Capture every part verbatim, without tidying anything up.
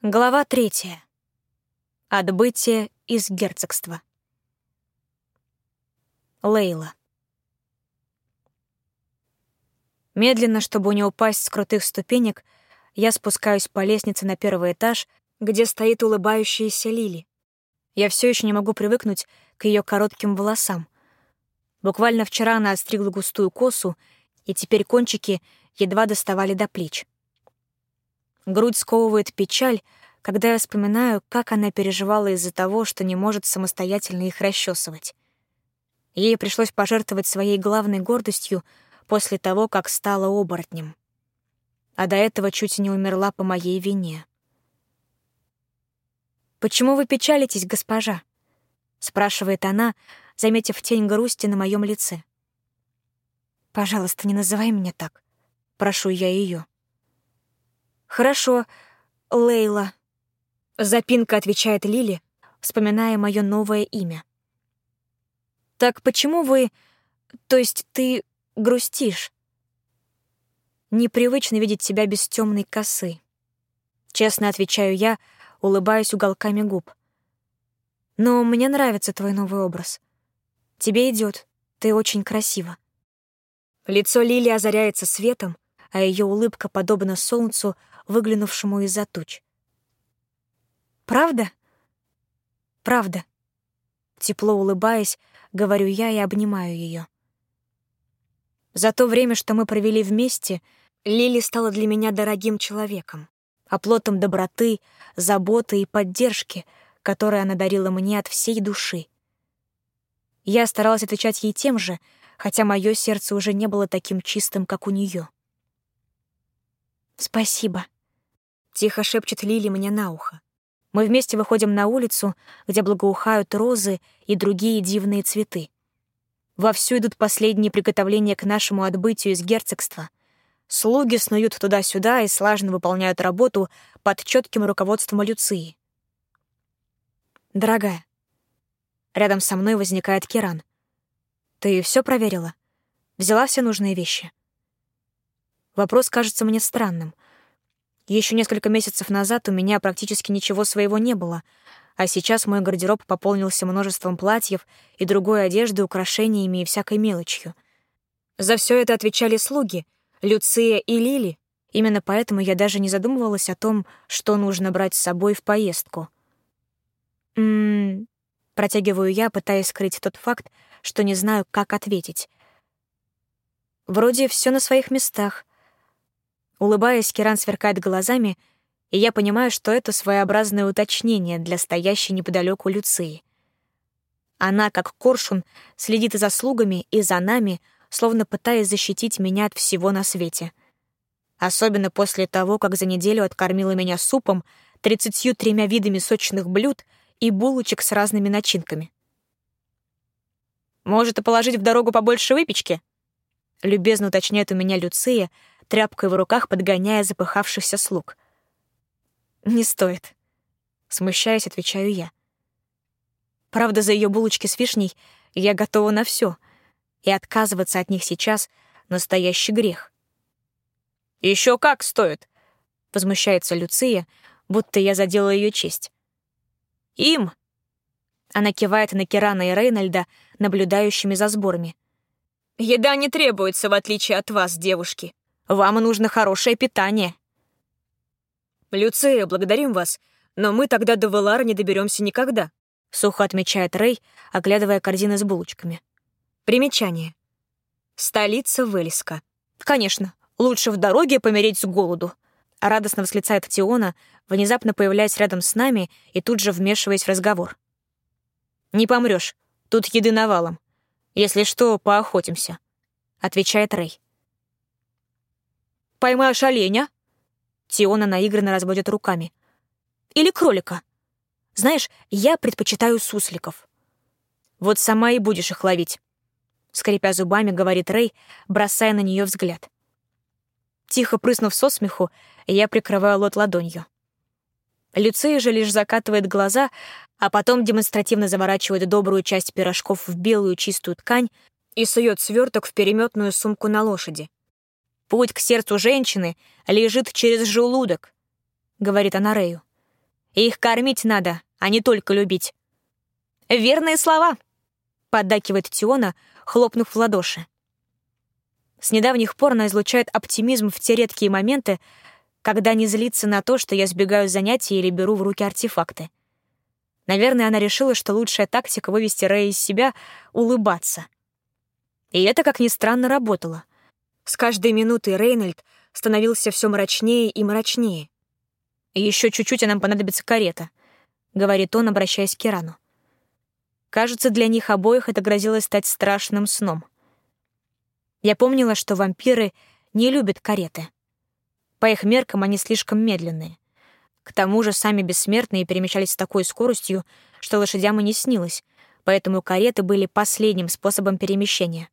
Глава третья. Отбытие из герцогства. Лейла. Медленно, чтобы не упасть с крутых ступенек, я спускаюсь по лестнице на первый этаж, где стоит улыбающаяся Лили. Я все еще не могу привыкнуть к ее коротким волосам. Буквально вчера она отстригла густую косу, и теперь кончики едва доставали до плеч. Грудь сковывает печаль, когда я вспоминаю, как она переживала из-за того, что не может самостоятельно их расчесывать. Ей пришлось пожертвовать своей главной гордостью после того, как стала оборотнем. А до этого чуть не умерла по моей вине. «Почему вы печалитесь, госпожа?» — спрашивает она, заметив тень грусти на моем лице. «Пожалуйста, не называй меня так», — прошу я ее. «Хорошо, Лейла», — запинка отвечает Лили, вспоминая мое новое имя. «Так почему вы... То есть ты грустишь?» «Непривычно видеть тебя без темной косы», — честно отвечаю я, улыбаясь уголками губ. «Но мне нравится твой новый образ. Тебе идет, ты очень красива». Лицо Лили озаряется светом, а ее улыбка подобна солнцу, выглянувшему из-за туч. «Правда?» «Правда». Тепло улыбаясь, говорю я и обнимаю ее. За то время, что мы провели вместе, Лили стала для меня дорогим человеком, оплотом доброты, заботы и поддержки, которые она дарила мне от всей души. Я старалась отвечать ей тем же, хотя мое сердце уже не было таким чистым, как у нее. «Спасибо», — тихо шепчет Лили мне на ухо. Мы вместе выходим на улицу, где благоухают розы и другие дивные цветы. Вовсю идут последние приготовления к нашему отбытию из герцогства. Слуги снуют туда-сюда и слаженно выполняют работу под чётким руководством Люции. «Дорогая», рядом со мной возникает Киран. «Ты всё проверила? Взяла все нужные вещи?» Вопрос кажется мне странным. Еще несколько месяцев назад у меня практически ничего своего не было, а сейчас мой гардероб пополнился множеством платьев и другой одежды, украшениями и всякой мелочью. За все это отвечали слуги, Люция и Лили. Именно поэтому я даже не задумывалась о том, что нужно брать с собой в поездку. «М-м-м», протягиваю я, пытаясь скрыть тот факт, что не знаю, как ответить. «Вроде все на своих местах». Улыбаясь, Киран сверкает глазами, и я понимаю, что это своеобразное уточнение для стоящей неподалеку Люции. Она, как коршун, следит и за слугами, и за нами, словно пытаясь защитить меня от всего на свете. Особенно после того, как за неделю откормила меня супом, тридцатью тремя видами сочных блюд и булочек с разными начинками. «Может, и положить в дорогу побольше выпечки?» — любезно уточняет у меня Люция, тряпкой в руках подгоняя запыхавшихся слуг. «Не стоит», — смущаясь, отвечаю я. Правда, за ее булочки с вишней я готова на все, и отказываться от них сейчас — настоящий грех. «Еще как стоит», — возмущается Люция, будто я задела ее честь. «Им!» — она кивает на Кирана и Рейнольда, наблюдающими за сборами. «Еда не требуется, в отличие от вас, девушки. Вам нужно хорошее питание». «Люция, благодарим вас, но мы тогда до Велара не доберемся никогда», — сухо отмечает Рей, оглядывая корзины с булочками. Примечание. Столица Вельска. «Конечно, лучше в дороге помереть с голоду», — радостно восклицает Тиона, внезапно появляясь рядом с нами и тут же вмешиваясь в разговор. «Не помрёшь, тут еды навалом. Если что, поохотимся», — отвечает Рей. «Поймаешь оленя?» Тиона наигранно разводит руками. «Или кролика? Знаешь, я предпочитаю сусликов». «Вот сама и будешь их ловить», — скрипя зубами, говорит Рей, бросая на нее взгляд. Тихо прыснув со смеху, я прикрываю лот ладонью. Люция же лишь закатывает глаза, а потом демонстративно заворачивает добрую часть пирожков в белую чистую ткань и сует сверток в переметную сумку на лошади. «Путь к сердцу женщины лежит через желудок», — говорит она Рею. И их кормить надо, а не только любить. «Верные слова!» — поддакивает Тиона, хлопнув в ладоши. С недавних пор она излучает оптимизм в те редкие моменты, когда не злится на то, что я сбегаю с занятий или беру в руки артефакты. Наверное, она решила, что лучшая тактика вывести Рэя из себя — улыбаться. И это, как ни странно, работало. С каждой минутой Рейнольд становился все мрачнее и мрачнее. «Еще чуть-чуть, и нам понадобится карета», — говорит он, обращаясь к Кирану. Кажется, для них обоих это грозило стать страшным сном. Я помнила, что вампиры не любят кареты. По их меркам они слишком медленные. К тому же сами бессмертные перемещались с такой скоростью, что лошадям и не снилось, поэтому кареты были последним способом перемещения.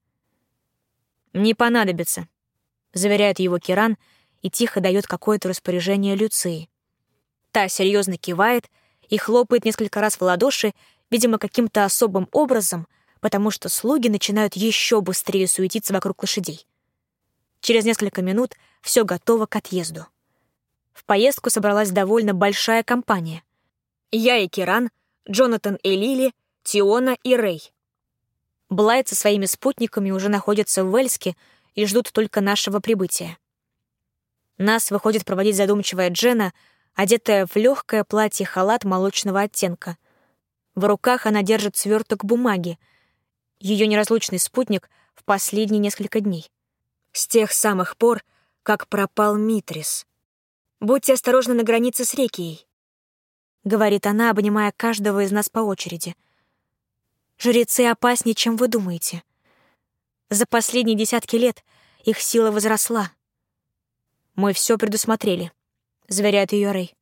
«Не понадобится», — заверяет его Киран и тихо дает какое-то распоряжение Люции. Та серьезно кивает и хлопает несколько раз в ладоши, видимо, каким-то особым образом, потому что слуги начинают еще быстрее суетиться вокруг лошадей. Через несколько минут все готово к отъезду. В поездку собралась довольно большая компания. Я и Киран, Джонатан и Лили, Тиона и Рэй. Блайт со своими спутниками уже находятся в Вельске и ждут только нашего прибытия. Нас выходит проводить задумчивая Дженна, одетая в легкое платье-халат молочного оттенка. В руках она держит сверток бумаги, ее неразлучный спутник в последние несколько дней. С тех самых пор, как пропал Митрис. «Будьте осторожны на границе с Рекией», — говорит она, обнимая каждого из нас по очереди. «Жрецы опаснее, чем вы думаете. За последние десятки лет их сила возросла». «Мы все предусмотрели», — заверяет ее Рэй.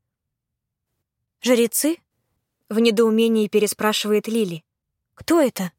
«Жрецы?» — в недоумении переспрашивает Лили. «Кто это?»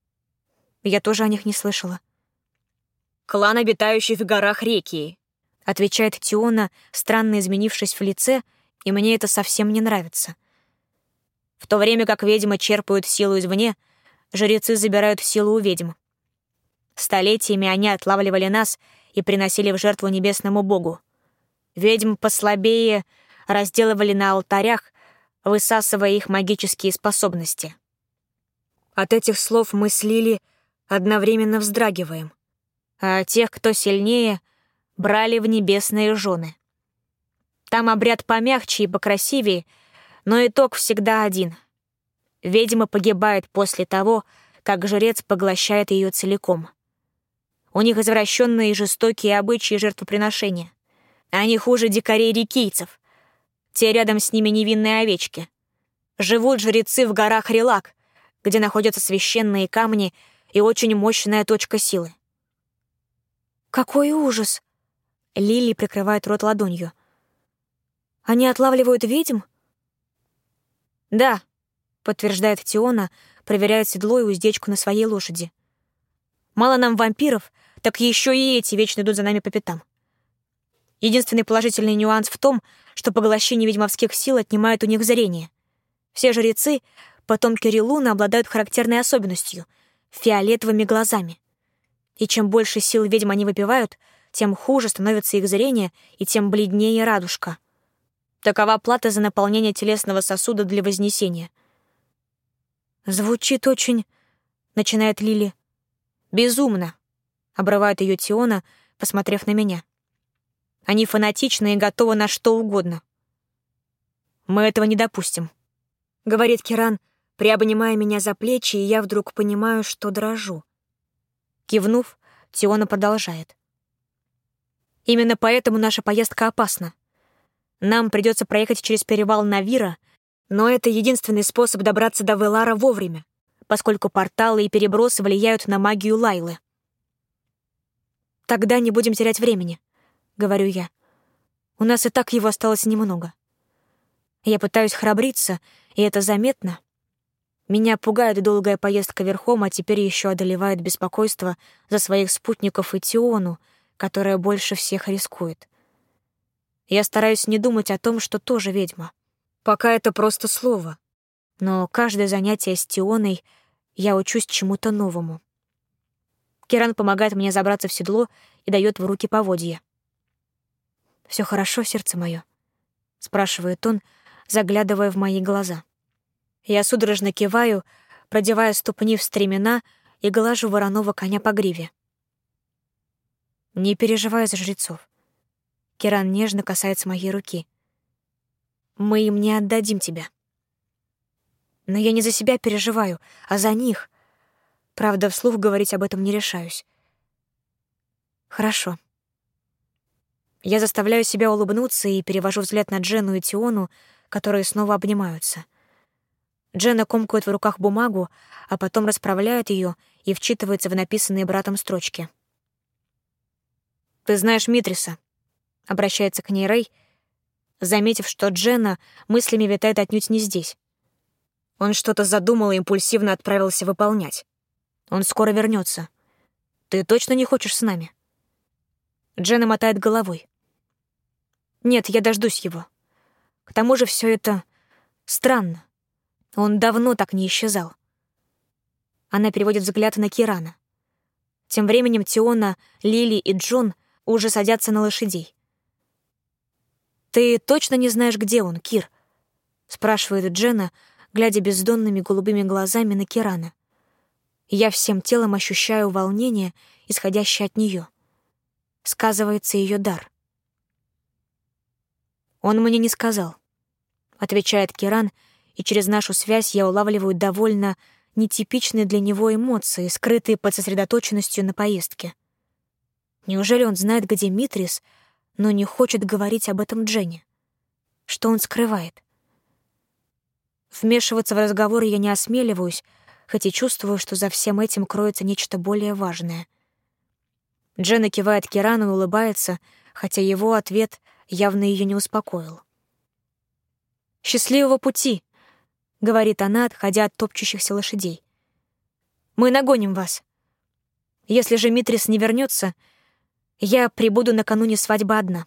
Я тоже о них не слышала. «Клан, обитающий в горах Рекии», — отвечает Тиона, странно изменившись в лице, и мне это совсем не нравится. В то время как ведьмы черпают силу извне, жрецы забирают силу у ведьм. Столетиями они отлавливали нас и приносили в жертву небесному богу. Ведьм послабее разделывали на алтарях, высасывая их магические способности. От этих слов мы с Лили одновременно вздрагиваем, а тех, кто сильнее, брали в небесные жены. Там обряд помягче и покрасивее, но итог всегда один. Ведьма погибает после того, как жрец поглощает ее целиком. У них извращенные и жестокие обычаи жертвоприношения. Они хуже дикарей-рекийцев. Те рядом с ними невинные овечки. Живут жрецы в горах Релак, где находятся священные камни и очень мощная точка силы. «Какой ужас!» Лили прикрывает рот ладонью. «Они отлавливают ведьм?» «Да», — подтверждает Тиона, проверяет седло и уздечку на своей лошади. «Мало нам вампиров, так еще и эти вечно идут за нами по пятам. Единственный положительный нюанс в том, что поглощение ведьмовских сил отнимает у них зрение. Все жрецы, потомки Рилуна, обладают характерной особенностью — фиолетовыми глазами. И чем больше сил ведьм они выпивают, тем хуже становится их зрение и тем бледнее радужка. Такова плата за наполнение телесного сосуда для вознесения. «Звучит очень...» — начинает Лили. «Безумно», — обрывает ее Тиона, посмотрев на меня. «Они фанатичны и готовы на что угодно». «Мы этого не допустим», — говорит Киран, приобнимая меня за плечи, и я вдруг понимаю, что дрожу. Кивнув, Тиона продолжает. «Именно поэтому наша поездка опасна. Нам придется проехать через перевал Навира, но это единственный способ добраться до Велара вовремя, поскольку порталы и перебросы влияют на магию Лайлы. «Тогда не будем терять времени», — говорю я. «У нас и так его осталось немного». Я пытаюсь храбриться, и это заметно. Меня пугает долгая поездка верхом, а теперь еще одолевает беспокойство за своих спутников и Тиону, которая больше всех рискует. Я стараюсь не думать о том, что тоже ведьма. Пока это просто слово. Но каждое занятие с Тионой я учусь чему-то новому. Киран помогает мне забраться в седло и дает в руки поводья. «Все хорошо, сердце мое?» — спрашивает он, заглядывая в мои глаза. Я судорожно киваю, продевая ступни в стремена и глажу вороного коня по гриве. Не переживай за жрецов. Киран нежно касается моей руки. Мы им не отдадим тебя. Но я не за себя переживаю, а за них. Правда, вслух говорить об этом не решаюсь. Хорошо. Я заставляю себя улыбнуться и перевожу взгляд на Дженну и Тиону, которые снова обнимаются. Дженна комкает в руках бумагу, а потом расправляет ее и вчитывается в написанные братом строчки. «Ты знаешь Митриса», — обращается к ней Рэй, заметив, что Дженна мыслями витает отнюдь не здесь. Он что-то задумал и импульсивно отправился выполнять. Он скоро вернется. Ты точно не хочешь с нами? Дженна мотает головой. Нет, я дождусь его. К тому же все это странно. Он давно так не исчезал. Она переводит взгляд на Кирана. Тем временем Тиона, Лили и Джон уже садятся на лошадей. «Ты точно не знаешь, где он, Кир?» — спрашивает Дженна, глядя бездонными голубыми глазами на Кирана. Я всем телом ощущаю волнение, исходящее от нее. Сказывается ее дар. «Он мне не сказал», — отвечает Киран, и через нашу связь я улавливаю довольно нетипичные для него эмоции, скрытые под сосредоточенностью на поездке. Неужели он знает, где Митрис, но не хочет говорить об этом Дженне? Что он скрывает? Вмешиваться в разговор я не осмеливаюсь, хоть и чувствую, что за всем этим кроется нечто более важное. Дженна кивает Кирану и улыбается, хотя его ответ явно ее не успокоил. «Счастливого пути!» — говорит она, отходя от топчущихся лошадей. «Мы нагоним вас. Если же Митрис не вернется, я прибуду накануне свадьбы одна».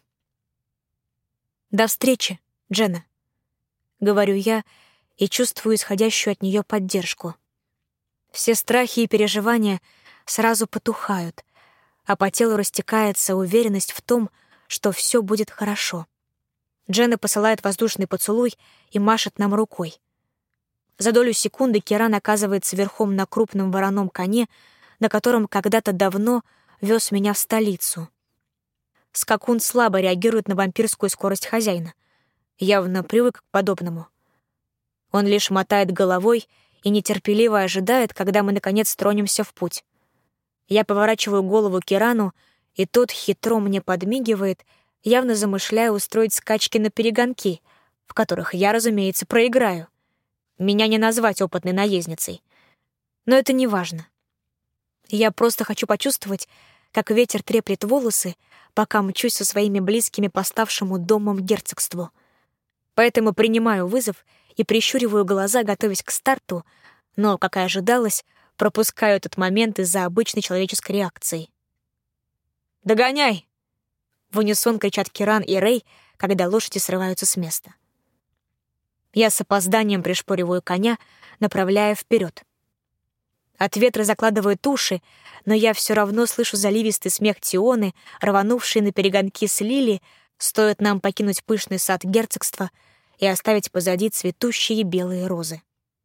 «До встречи, Дженна», — говорю я и чувствую исходящую от нее поддержку. Все страхи и переживания сразу потухают, а по телу растекается уверенность в том, что все будет хорошо. Дженна посылает воздушный поцелуй и машет нам рукой. За долю секунды Киран оказывается верхом на крупном вороном коне, на котором когда-то давно вез меня в столицу. Скакун слабо реагирует на вампирскую скорость хозяина. Явно привык к подобному. Он лишь мотает головой и нетерпеливо ожидает, когда мы, наконец, тронемся в путь. Я поворачиваю голову Кирану, и тот хитро мне подмигивает, явно замышляя устроить скачки на перегонки, в которых я, разумеется, проиграю. Меня не назвать опытной наездницей. Но это не важно. Я просто хочу почувствовать, как ветер треплет волосы, пока мчусь со своими близкими по ставшему домом герцогству. Поэтому принимаю вызов и прищуриваю глаза, готовясь к старту, но, как и ожидалось, пропускаю этот момент из-за обычной человеческой реакции. «Догоняй!» — в унисон кричат Киран и Рэй, когда лошади срываются с места. Я с опозданием пришпориваю коня, направляя вперед. От ветра закладывают уши, но я все равно слышу заливистый смех Тионы, рванувшей на перегонки с Лили, стоит нам покинуть пышный сад герцогства и оставить позади цветущие белые розы.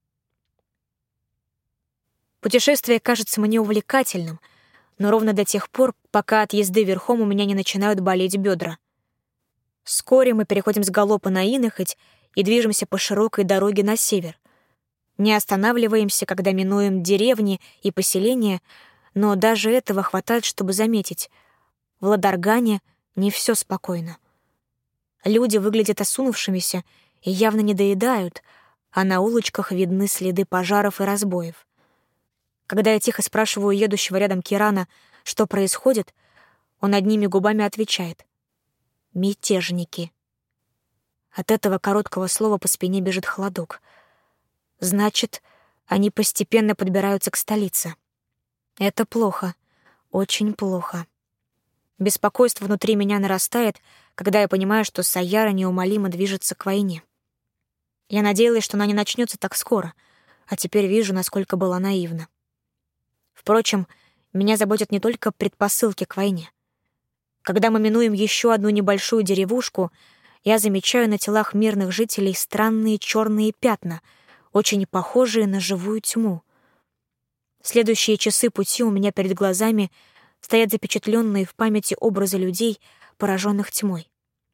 Путешествие кажется мне увлекательным, но ровно до тех пор, пока от езды верхом у меня не начинают болеть бедра. Вскоре мы переходим с галопа на инохоть и движемся по широкой дороге на север. Не останавливаемся, когда минуем деревни и поселения, но даже этого хватает, чтобы заметить. В Ладаргане не все спокойно. Люди выглядят осунувшимися и явно не доедают, а на улочках видны следы пожаров и разбоев. Когда я тихо спрашиваю едущего рядом Кирана, что происходит, он одними губами отвечает: «Мятежники». От этого короткого слова по спине бежит холодок. Значит, они постепенно подбираются к столице. Это плохо, очень плохо. Беспокойство внутри меня нарастает, когда я понимаю, что Саяра неумолимо движется к войне. Я надеялась, что она не начнется так скоро, а теперь вижу, насколько была наивна. Впрочем, меня заботят не только предпосылки к войне. Когда мы минуем еще одну небольшую деревушку, я замечаю на телах мирных жителей странные черные пятна, очень похожие на живую тьму. Следующие часы пути у меня перед глазами стоят запечатленные в памяти образы людей, пораженных тьмой.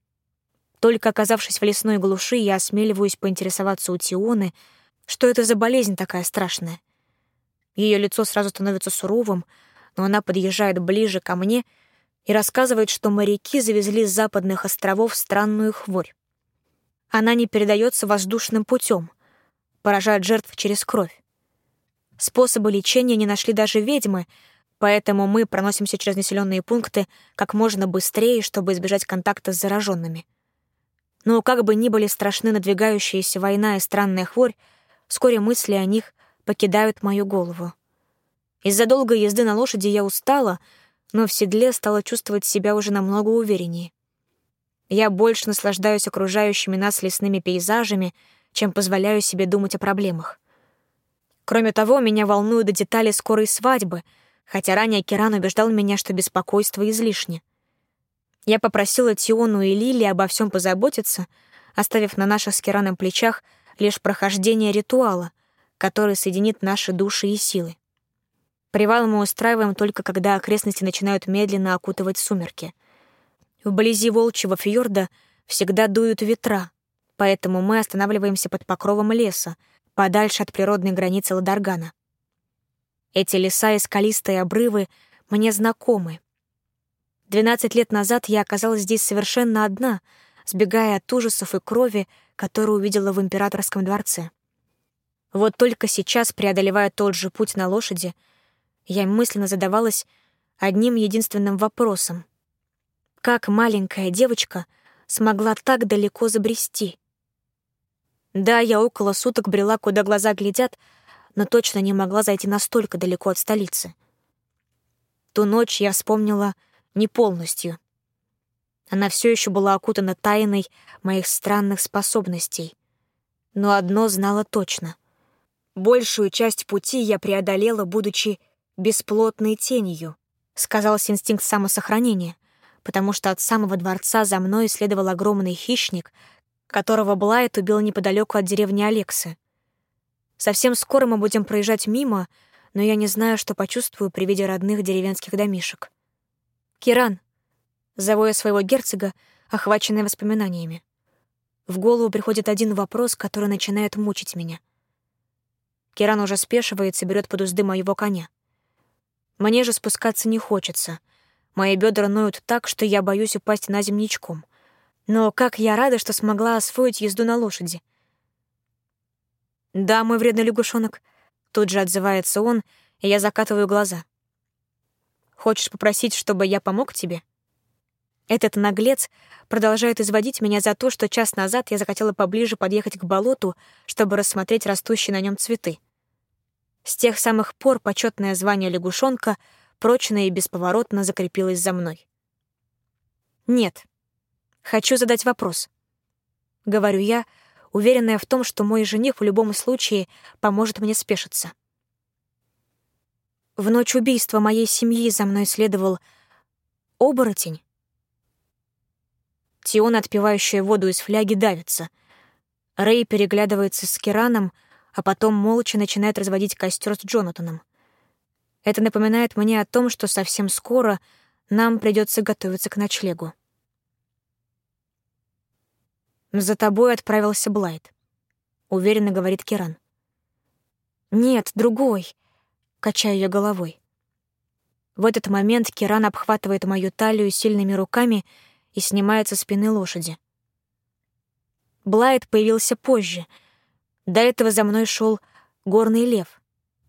Только оказавшись в лесной глуши, я осмеливаюсь поинтересоваться у Тионы, что это за болезнь такая страшная. Ее лицо сразу становится суровым, но она подъезжает ближе ко мне и рассказывает, что моряки завезли с западных островов странную хворь. Она не передается воздушным путем, поражает жертв через кровь. Способы лечения не нашли даже ведьмы, поэтому мы проносимся через населенные пункты как можно быстрее, чтобы избежать контакта с зараженными. Но как бы ни были страшны надвигающаяся война и странная хворь, вскоре мысли о них покидают мою голову. Из-за долгой езды на лошади я устала, но в седле стала чувствовать себя уже намного увереннее. Я больше наслаждаюсь окружающими нас лесными пейзажами, чем позволяю себе думать о проблемах. Кроме того, меня волнуют детали скорой свадьбы, хотя ранее Киран убеждал меня, что беспокойство излишне. Я попросила Тиону и Лили обо всем позаботиться, оставив на наших с Кираном плечах лишь прохождение ритуала, который соединит наши души и силы. Привал мы устраиваем только когда окрестности начинают медленно окутывать сумерки. Вблизи Волчьего фьорда всегда дуют ветра, поэтому мы останавливаемся под покровом леса, подальше от природной границы Ладаргана. Эти леса и скалистые обрывы мне знакомы. Двенадцать лет назад я оказалась здесь совершенно одна, сбегая от ужасов и крови, которую увидела в императорском дворце. Вот только сейчас, преодолевая тот же путь на лошади, я мысленно задавалась одним единственным вопросом. Как маленькая девочка смогла так далеко забрести? Да, я около суток брела, куда глаза глядят, но точно не могла зайти настолько далеко от столицы. Ту ночь я вспомнила не полностью. Она все еще была окутана тайной моих странных способностей. Но одно знала точно. Большую часть пути я преодолела, будучи бесплотной тенью, сказался инстинкт самосохранения, потому что от самого дворца за мной следовал огромный хищник, которого Блайт убил неподалеку от деревни Алексы. Совсем скоро мы будем проезжать мимо, но я не знаю, что почувствую при виде родных деревенских домишек. «Киран», — зову я своего герцога, охваченная воспоминаниями. В голову приходит один вопрос, который начинает мучить меня. Киран уже спешивается и берет под узды моего коня. Мне же спускаться не хочется. Мои бедра ноют так, что я боюсь упасть на землю ничком. Но как я рада, что смогла освоить езду на лошади. «Да, мой вредный лягушонок», — тут же отзывается он, и я закатываю глаза. «Хочешь попросить, чтобы я помог тебе?» Этот наглец продолжает изводить меня за то, что час назад я захотела поближе подъехать к болоту, чтобы рассмотреть растущие на нем цветы. С тех самых пор почетное звание лягушонка прочно и бесповоротно закрепилось за мной. «Нет. Хочу задать вопрос», — говорю я, уверенная в том, что мой жених в любом случае поможет мне спешиться. В ночь убийства моей семьи за мной следовал оборотень. Тиона, отпивающая воду из фляги, давится. Рэй переглядывается с Кираном, а потом молча начинает разводить костер с Джонатаном. Это напоминает мне о том, что совсем скоро нам придется готовиться к ночлегу. «За тобой отправился Блайт», — уверенно говорит Киран. «Нет, другой», — качаю я головой. В этот момент Киран обхватывает мою талию сильными руками и снимает со спины лошади. Блайт появился позже. До этого за мной шел горный лев.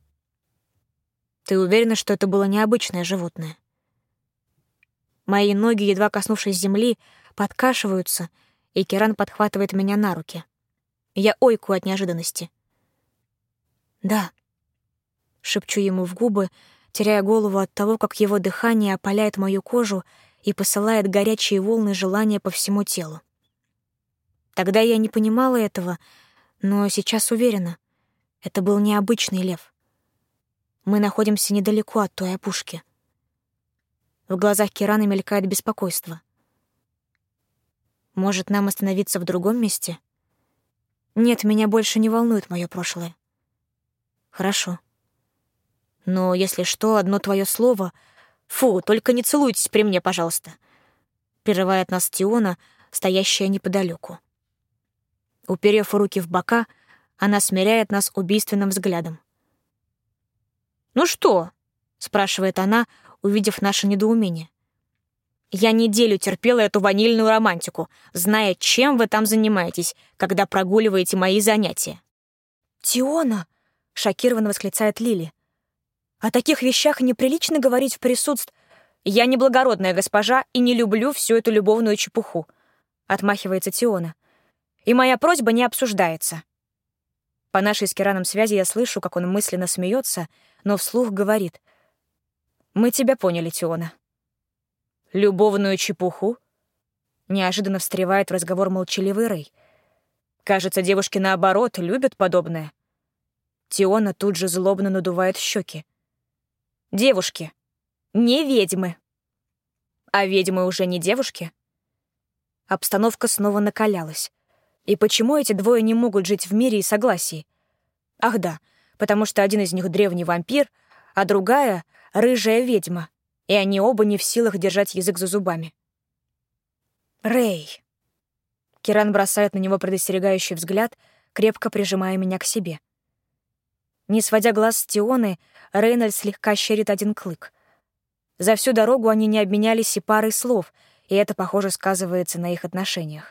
Ты уверена, что это было необычное животное? Мои ноги, едва коснувшись земли, подкашиваются, и Киран подхватывает меня на руки. Я ойкаю от неожиданности. «Да», — шепчу ему в губы, теряя голову от того, как его дыхание опаляет мою кожу и посылает горячие волны желания по всему телу. Тогда я не понимала этого, но сейчас уверена, это был необычный лев. Мы находимся недалеко от той опушки. В глазах Кирана мелькает беспокойство. Может, нам остановиться в другом месте? Нет, меня больше не волнует мое прошлое. Хорошо. Но если что, одно твое слово... Фу, только не целуйтесь при мне, пожалуйста. Прерывает нас Тиона, стоящая неподалеку. Уперев руки в бока, она смиряет нас убийственным взглядом. «Ну что?» — спрашивает она, увидев наше недоумение. «Я неделю терпела эту ванильную романтику, зная, чем вы там занимаетесь, когда прогуливаете мои занятия». «Тиона!» — шокированно восклицает Лили. «О таких вещах неприлично говорить в присутствии...» «Я не благородная госпожа и не люблю всю эту любовную чепуху», — отмахивается Тиона. «И моя просьба не обсуждается». По нашей с Кираном связи я слышу, как он мысленно смеется, но вслух говорит. «Мы тебя поняли, Тиона». «Любовную чепуху?» Неожиданно встревает в разговор молчаливый Рэй. «Кажется, девушки, наоборот, любят подобное». Тиона тут же злобно надувает щеки. «Девушки, не ведьмы». «А ведьмы уже не девушки?» Обстановка снова накалялась. И почему эти двое не могут жить в мире и согласии? Ах да, потому что один из них древний вампир, а другая — рыжая ведьма, и они оба не в силах держать язык за зубами. «Рэй!» Киран бросает на него предостерегающий взгляд, крепко прижимая меня к себе. Не сводя глаз с Тионы, Рейнольд слегка щерит один клык. За всю дорогу они не обменялись и парой слов, и это, похоже, сказывается на их отношениях.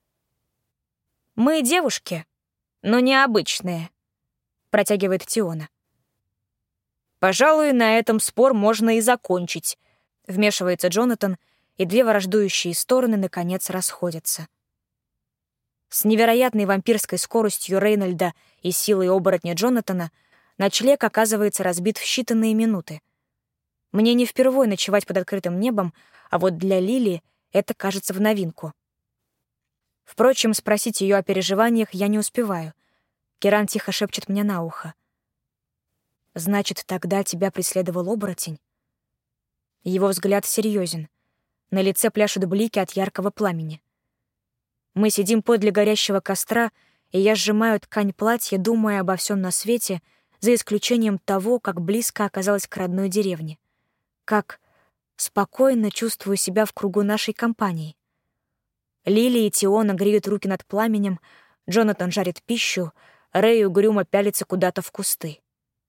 «Мы девушки, но необычные», — протягивает Тиона. «Пожалуй, на этом спор можно и закончить», — вмешивается Джонатан, и две враждующие стороны, наконец, расходятся. С невероятной вампирской скоростью Рейнольда и силой оборотня Джонатана ночлег оказывается разбит в считанные минуты. Мне не впервой ночевать под открытым небом, а вот для Лили это кажется в новинку. Впрочем, спросить ее о переживаниях я не успеваю. Киран тихо шепчет мне на ухо. «Значит, тогда тебя преследовал оборотень?» Его взгляд серьезен. На лице пляшут блики от яркого пламени. Мы сидим подле горящего костра, и я сжимаю ткань платья, думая обо всем на свете, за исключением того, как близко оказалась к родной деревне. Как спокойно чувствую себя в кругу нашей компании. Лили и Тиона греют руки над пламенем, Джонатан жарит пищу, Рэй угрюмо пялится куда-то в кусты.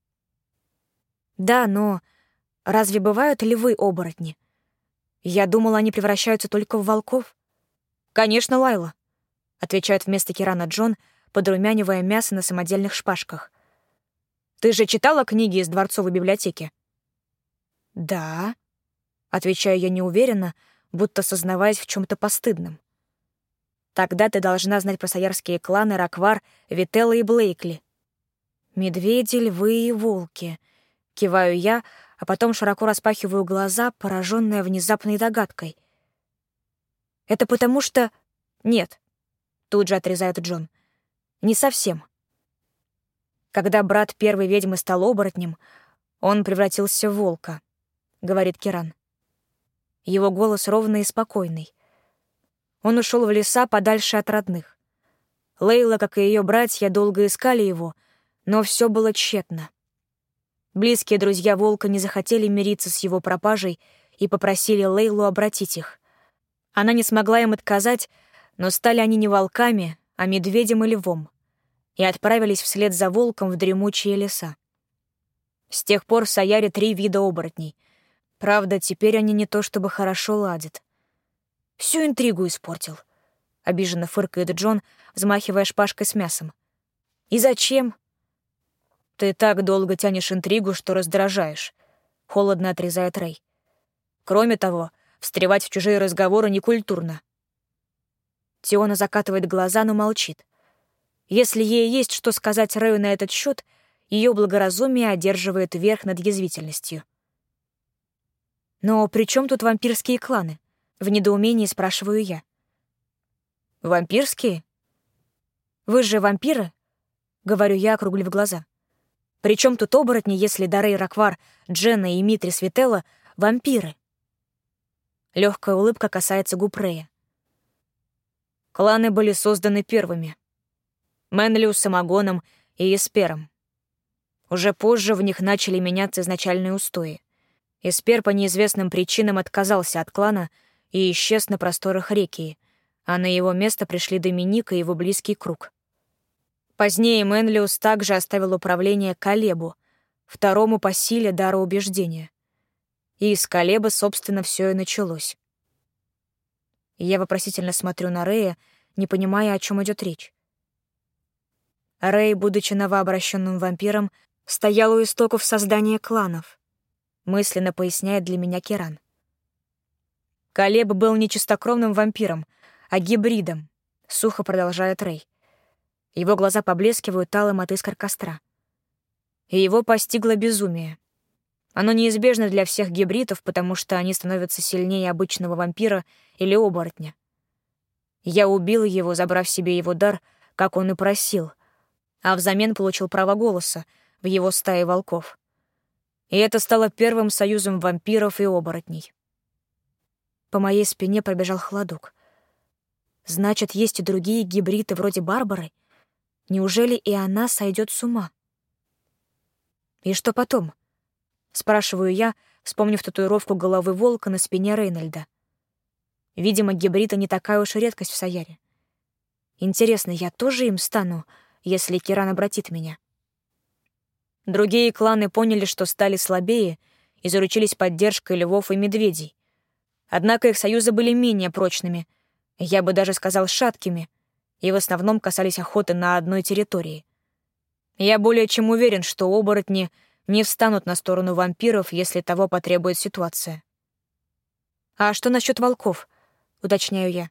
Да, но разве бывают львы-оборотни? Я думала, они превращаются только в волков. «Конечно, Лайла», — отвечает вместо Кирана Джон, подрумянивая мясо на самодельных шпажках. «Ты же читала книги из дворцовой библиотеки?» «Да», — отвечаю я неуверенно, будто сознаваясь в чем-то постыдном. «Тогда ты должна знать про саярские кланы Раквар, Вителла и Блейкли». «Медведи, львы и волки», — киваю я, а потом широко распахиваю глаза, пораженная внезапной догадкой. «Это потому что...» «Нет», — тут же отрезает Джон. «Не совсем. Когда брат первой ведьмы стал оборотнем, он превратился в волка», — говорит Киран. Его голос ровный и спокойный. Он ушел в леса подальше от родных. Лейла, как и ее братья, долго искали его, но все было тщетно. Близкие друзья волка не захотели мириться с его пропажей и попросили Лейлу обратить их. Она не смогла им отказать, но стали они не волками, а медведем и львом, и отправились вслед за волком в дремучие леса. С тех пор в Саяре три вида оборотней. Правда, теперь они не то чтобы хорошо ладят. Всю интригу испортил. Обиженно фыркает Джон, взмахивая шпажкой с мясом. «И зачем?» «Ты так долго тянешь интригу, что раздражаешь», — холодно отрезает Рэй. «Кроме того, встревать в чужие разговоры некультурно». Тиона закатывает глаза, но молчит. Если ей есть что сказать Рэю на этот счет, ее благоразумие одерживает верх над язвительностью. «Но при чем тут вампирские кланы?» — в недоумении спрашиваю я. «Вампирские? Вы же вампиры?» — говорю я, округлив глаза. «При чем тут оборотни, если Дарей Раквар, Дженна и Митрис Вителла — вампиры?» Легкая улыбка касается губ Рэя. Кланы были созданы первыми. Менлиусом, Агоном и Эспером. Уже позже в них начали меняться изначальные устои. Эспер по неизвестным причинам отказался от клана и исчез на просторах Рекии, а на его место пришли Доминик и его близкий круг. Позднее Менлиус также оставил управление Калебу, второму по силе дара убеждения. И из Калеба, собственно, все и началось. Я вопросительно смотрю на Рэя, не понимая, о чем идет речь. Рэй, будучи новообращенным вампиром, стоял у истоков создания кланов, мысленно поясняет для меня Киран. Калеб был не чистокровным вампиром, а гибридом, сухо продолжает Рэй. Его глаза поблескивают алым от искр костра. И его постигло безумие. Оно неизбежно для всех гибридов, потому что они становятся сильнее обычного вампира или оборотня. Я убил его, забрав себе его дар, как он и просил, а взамен получил право голоса в его стае волков. И это стало первым союзом вампиров и оборотней. По моей спине пробежал холодок. Значит, есть и другие гибриды вроде Барбары? Неужели и она сойдет с ума? И что потом? Спрашиваю я, вспомнив татуировку головы волка на спине Рейнольда. Видимо, гибрида не такая уж и редкость в Саяре. Интересно, я тоже им стану, если Киран обратит меня? Другие кланы поняли, что стали слабее, и заручились поддержкой львов и медведей. Однако их союзы были менее прочными, я бы даже сказал шаткими, и в основном касались охоты на одной территории. Я более чем уверен, что оборотни не встанут на сторону вампиров, если того потребует ситуация. «А что насчет волков?» — уточняю я.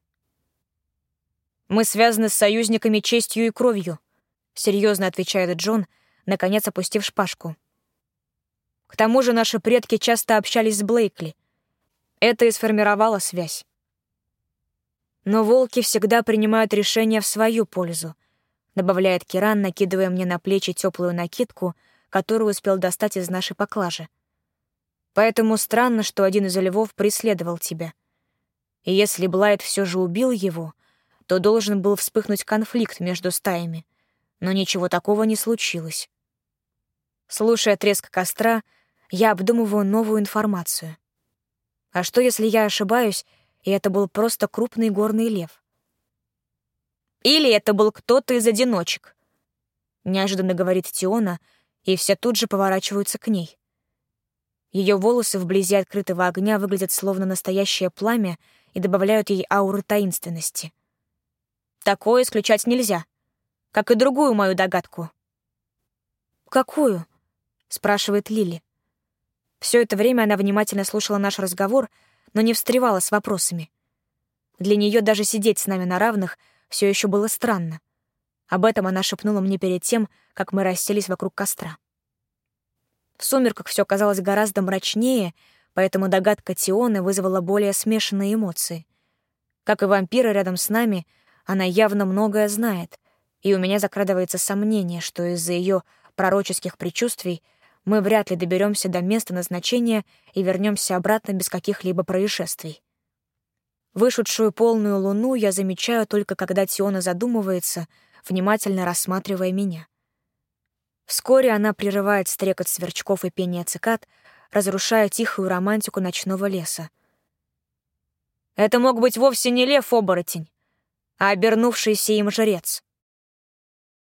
«Мы связаны с союзниками честью и кровью», — серьезно отвечает Джон, наконец опустив шпажку. «К тому же наши предки часто общались с Блейкли. Это и сформировало связь. Но волки всегда принимают решения в свою пользу», — добавляет Киран, накидывая мне на плечи теплую накидку, которую успел достать из нашей поклажи. «Поэтому странно, что один из львов преследовал тебя. И если Блайт все же убил его, то должен был вспыхнуть конфликт между стаями, но ничего такого не случилось». Слушая треск костра, я обдумываю новую информацию. А что, если я ошибаюсь, и это был просто крупный горный лев? Или это был кто-то из одиночек? Неожиданно говорит Тиона, и все тут же поворачиваются к ней. Ее волосы вблизи открытого огня выглядят словно настоящее пламя и добавляют ей ауры таинственности. Такое исключать нельзя, как и другую мою догадку. «Какую?» — спрашивает Лили. Все это время она внимательно слушала наш разговор, но не встревала с вопросами. Для нее даже сидеть с нами на равных все еще было странно. Об этом она шепнула мне перед тем, как мы расселись вокруг костра. В сумерках все казалось гораздо мрачнее, поэтому догадка Тионы вызвала более смешанные эмоции. Как и вампиры рядом с нами, она явно многое знает, и у меня закрадывается сомнение, что из-за ее пророческих предчувствий мы вряд ли доберемся до места назначения и вернемся обратно без каких-либо происшествий. Вышедшую полную луну я замечаю только когда Тиона задумывается, внимательно рассматривая меня. Вскоре она прерывает стрекот сверчков и пение цикад, разрушая тихую романтику ночного леса. Это мог быть вовсе не лев-оборотень, а обернувшийся им жрец.